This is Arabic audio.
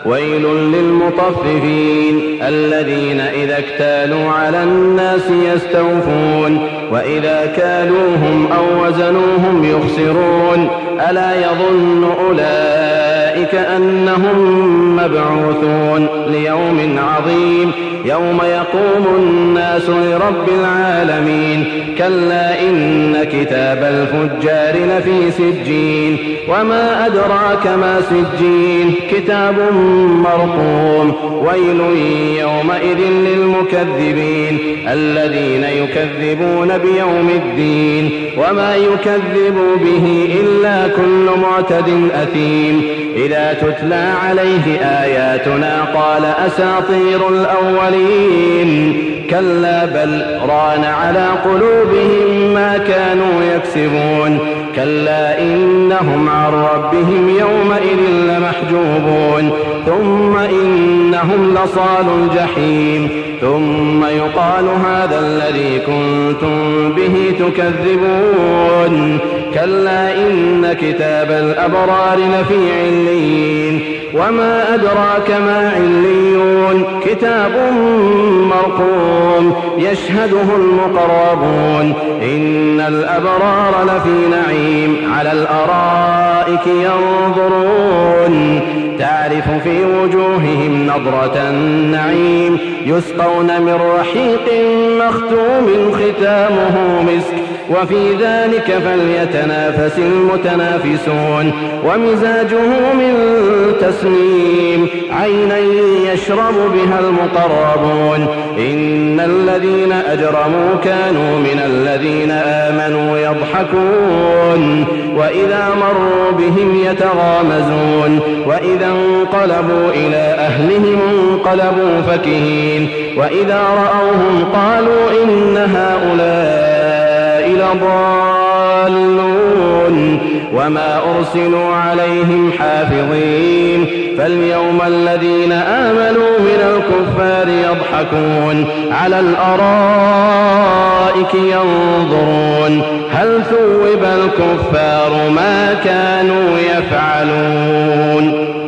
ويل للمطففين الذين إذا اكتالوا على الناس يستوفون وإذا كالوهم أو وزنوهم يخسرون ألا يظن أولئك أنهم مبعوثون ليوم عظيم يوم يقوم الناس لرب العالمين كلا إن كتاب الفجار لفي سجين وما أدراك ما سجين كتاب مرقوم ويل يومئذ للمكذبين الذين يكذبون بيوم الدين وما يكذب به إلا كل معتد أثيم إذا تتلى عليه آياتنا قال أساطير الأولين كلا بل ران على قلوبهم ما كانوا يكسبون كلا إنهم عن ربهم يومئذ لمحجوبون ثم إنهم لصال الجحيم ثم يقال هذا الذي كنتم به تكذبون كلا إن كتاب الأبرار لفي عليين وما أدراك ما عليون كتاب مرقوم يشهده المقربون إن الأبرار لفي نعيم على الأرائك ينظرون تعرف في وجوههم نضرة النعيم يسقون من رحيق مختوم ختامه مسك وفي ذلك فليتنافس المتنافسون ومزاجه من تسنيم عينا يشرب بها المقربون إن الذين أجرموا كانوا من الذين آمنوا يضحكون وإذا مروا بهم يتغامزون وإذا انقلبوا إلى أهلهم انقلبوا فكهين وإذا رأوهم قالوا إن هؤلاء لضالون وما أرسلوا عليهم حافظين فاليوم الذين آمنوا من الكفار يضحكون على الأرائك ينظرون هل ثوب الكفار ما كانوا يفعلون